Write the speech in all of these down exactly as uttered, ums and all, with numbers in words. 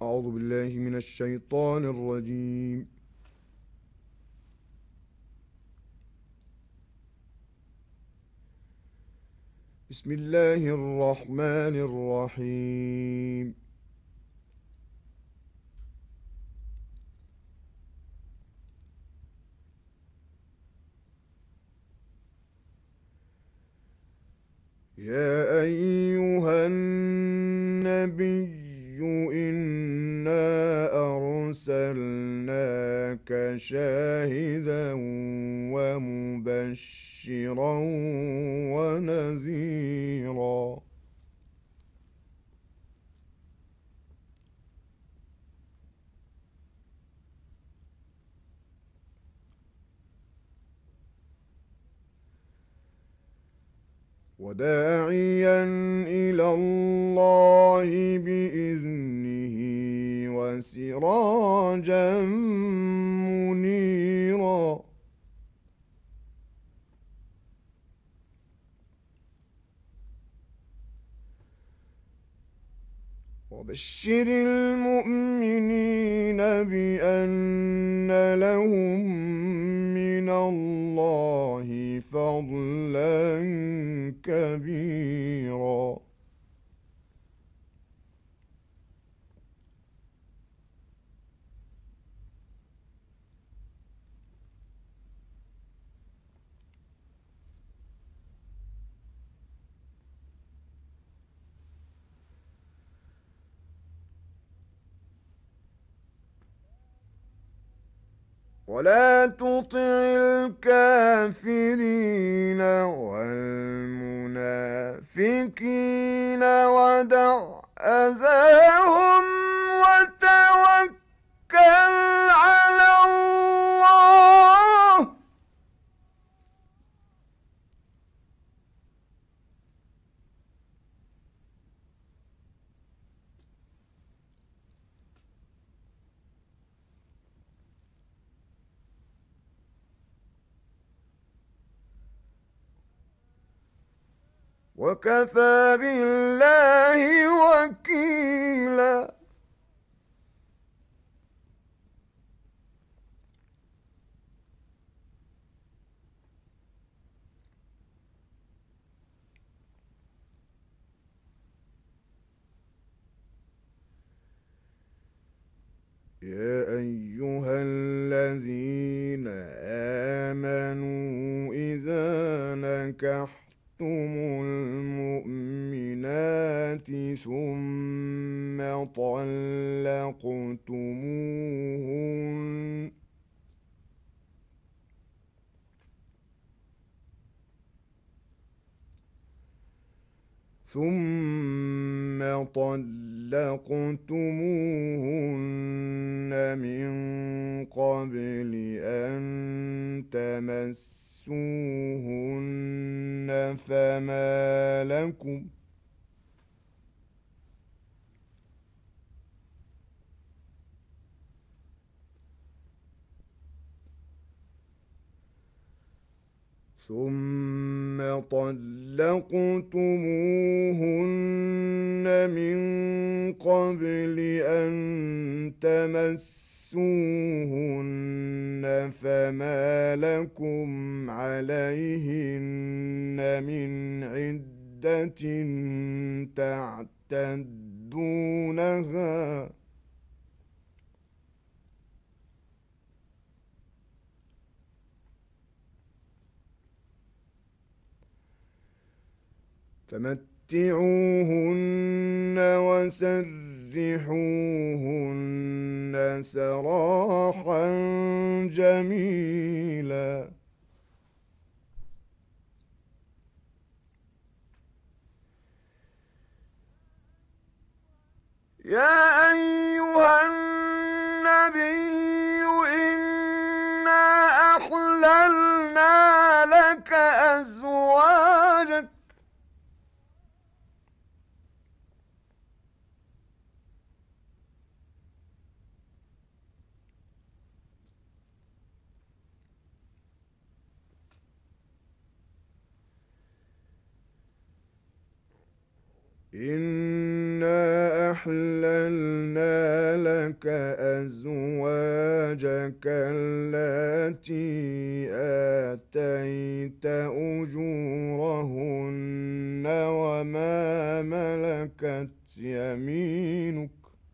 أعوذ بالله من الشيطان الرجيم. بسم الله الرحمن الرحيم. يا أيها النبي إنا أرسلناك شاهدا ومبشرا ونذيرا وداعيا إلى الله بإذنه وسراجا منيرا وبشر المؤمنين بأن لهم من الله فضلا كبيرا. ولا تطع الكافرين والمنافقين ودع أذاهم وتوكل على الله وكفى بالله وكيلا. يا أيها الذين آمنوا إذا نكحتم المؤمنات ثم طلقتموهن ثم طلقتموهن من قبل أن تمسوهن فما لكم ثم طلقتموهن من قبل أن تمسوهن فما لكم عليهن من عدة تعتدونها فمتعوهن وسرحوهن سراحا جميلا. يا أيها النبي إنا أحللنا لك أزواجك إنا أحللنا لك أزواجك التي آتيت أجورهن وما ملكت يمينك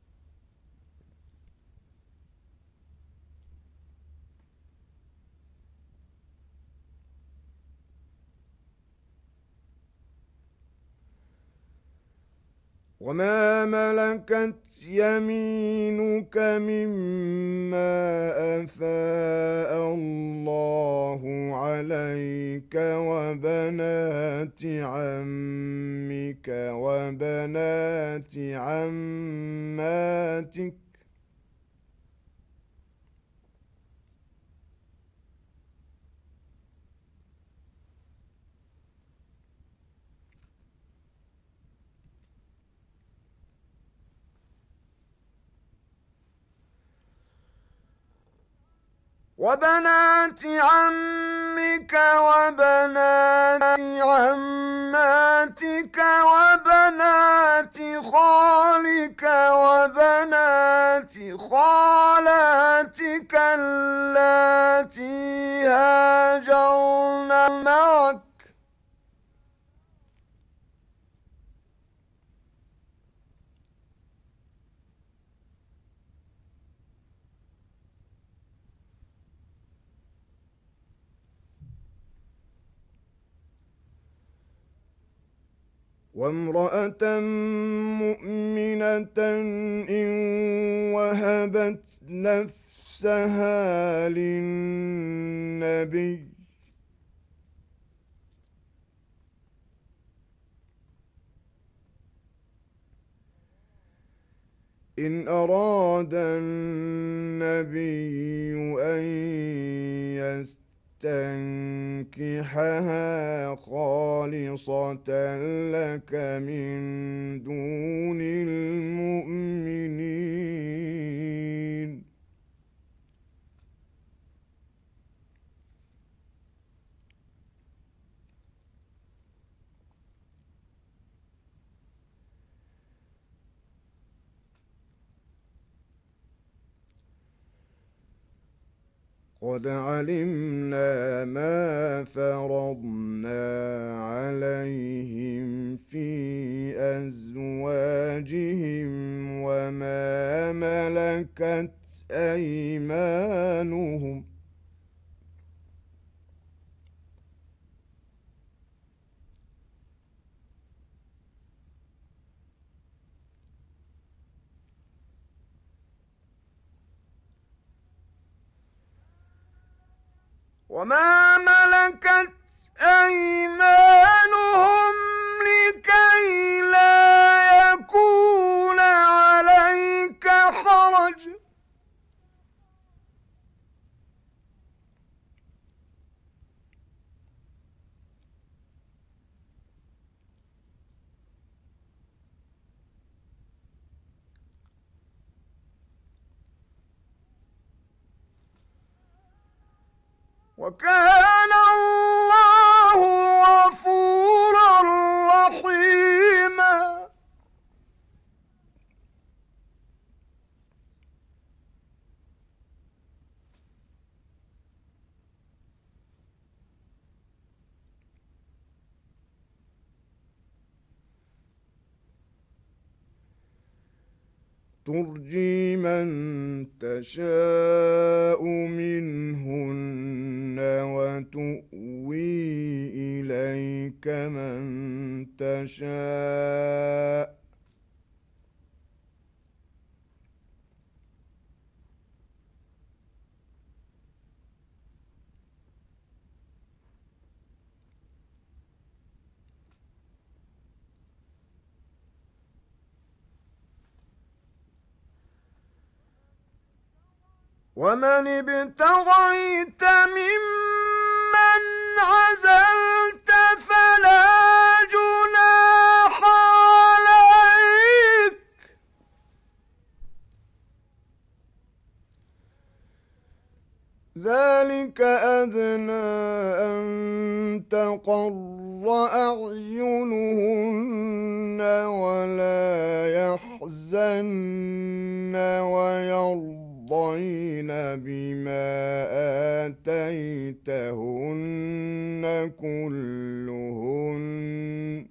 وما ملكت يمينك مما أفاء الله عليك وبنات عمك وبنات عماتك وبنات عمك وبنات عماتك وبنات خالك وبنات خالاتك اللاتي هاجرن معك وامرأة مؤمنة إن وهبت نفسها للنبي إن أراد النبي أن يستنكحها خالصة لك من دون المؤمنين قد علمنا ما فرضنا عليهم في أزواجهم وما ملكت أيمانهم وما ملكت أيمانهم لكي لا يكون عليك حرج وكان الله غفورا رحيما ترجي من تشاء منهن وتؤوي إليك من تشاء ومن ابتغيت ممن عزلت فلا جناح عليك ذلك أدنى أن تقر أعينهن ولا يحزن يحزن ويرضين بما آتيتهن كلهن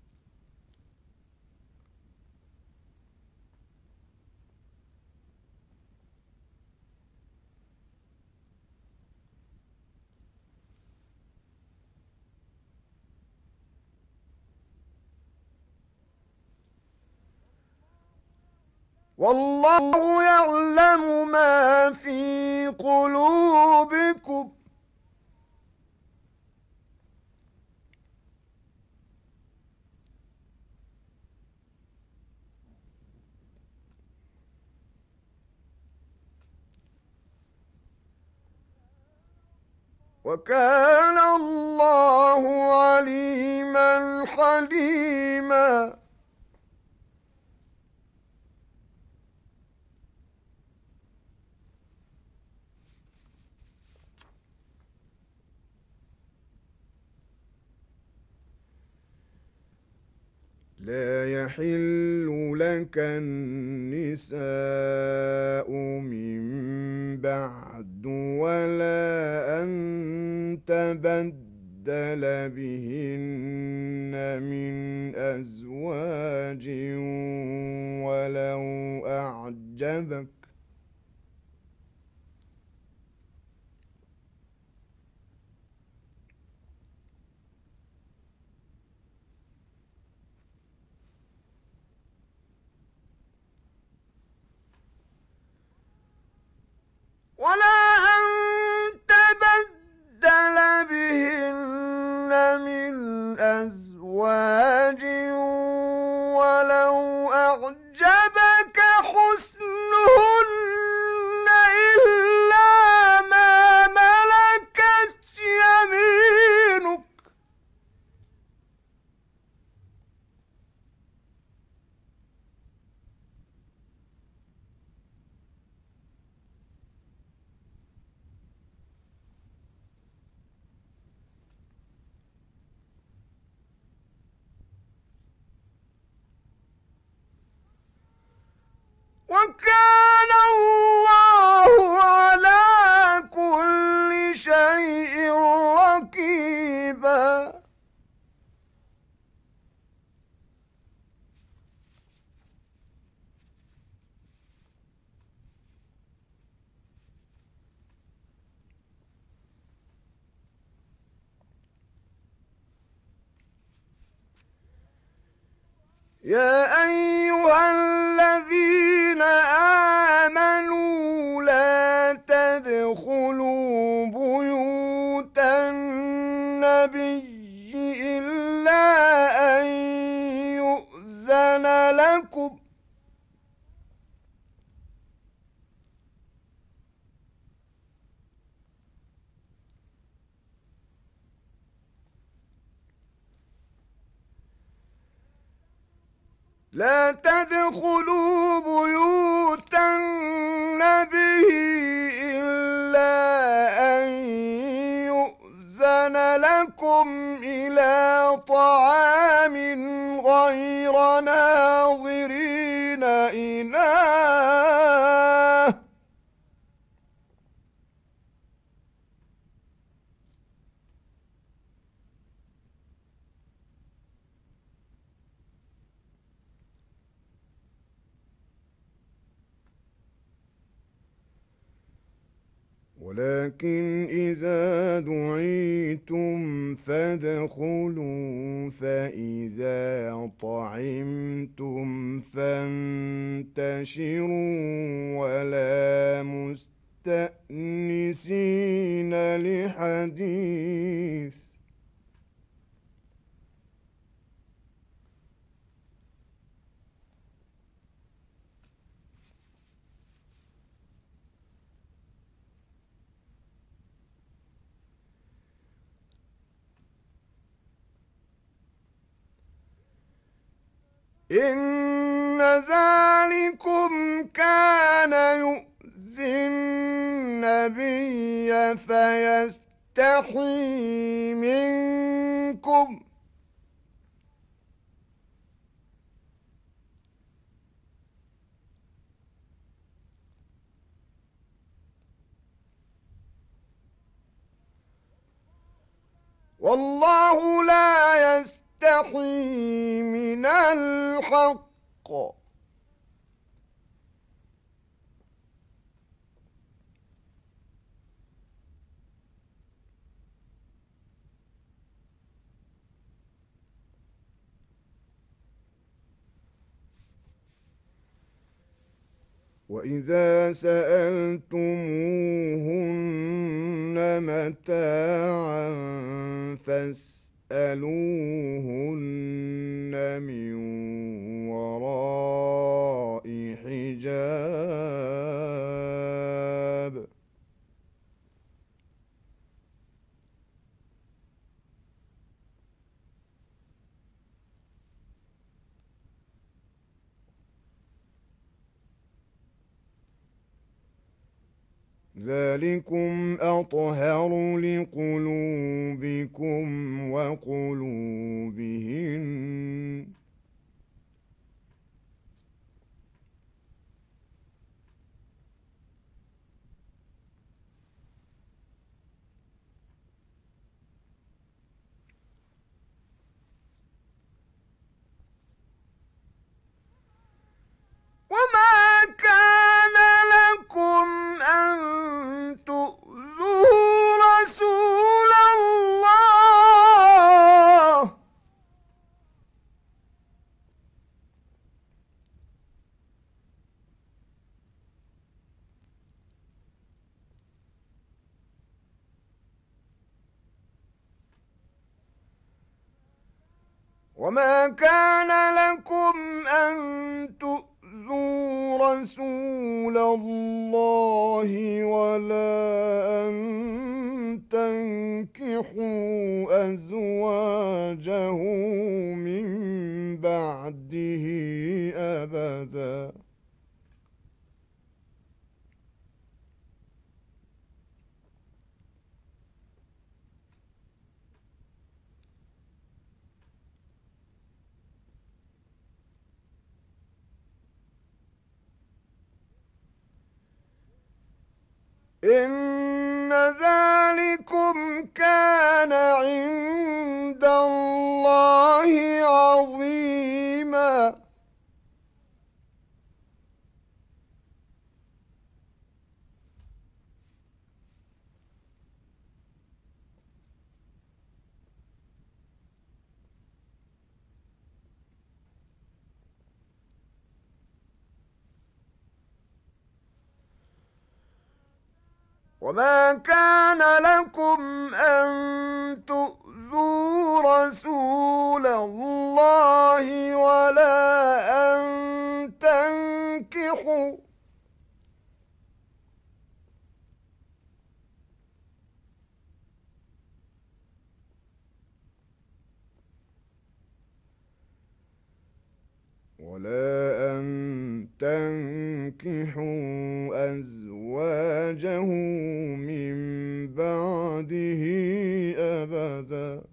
والله يعلم ما في قلوبكم وكان الله عليما حليما. لا يحل لك النساء من بعد ولا أن تبدل بهن من أزواج ولو أعجبك ولا أن تبدل بهن من أزواج ولو أعجبك حسنهن إلا ما ملكت يمينك وكان الله على كل شيء رقيبا. يا أيها الذين آمنوا لا تدخلوا بيوت النبي إلا أن يؤذن لكم لا تدخلوا بيوت النبي إلا أن يؤذن لكم إلى طعام غير ناظرين إناه ولكن إذا دعيتم فادخلوا فإذا طعمتم فانتشروا ولا مستأنسين لحديث إن ذلكم كان يؤذي النبي فيستحي منكم، والله لا يستحي من الحق. وإذا سألتموهن متاعا فاسألوهن من وراء حجاب. ذلكم أطهر لقلوبكم وقلوبهن. وما كان لكم أن تؤذوا رسول الله وما كان لكم أن تؤذوا رسول الله ولا أن تنكحوا أزواجه من بعده أبدا. إن ذلكم كان عند الله عظيما. وما كان لكم أن تؤذوا رسول الله ولا أن تنكحوا ولا أن تنكحوا أزواجه من بعده أبدا.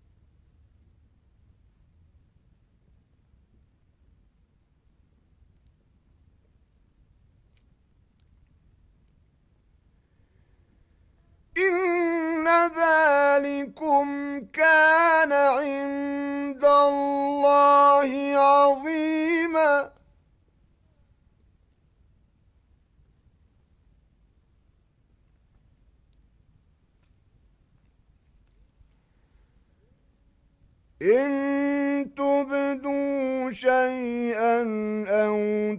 إن ذلكم كان عند الله عظيما. إن تبدوا شيئا أو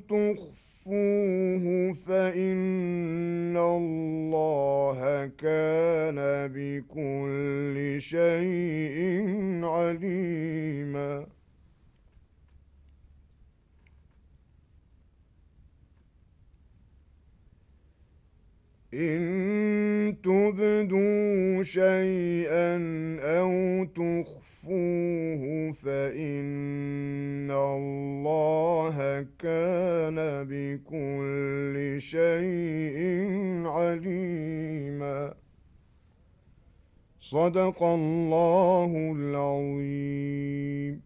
تخفوه فإن الله كان بكل شيء عليما. إن تبدوا شيئا أو تخفوه فإن الله كان بكل شيء عليما. صدق الله العظيم.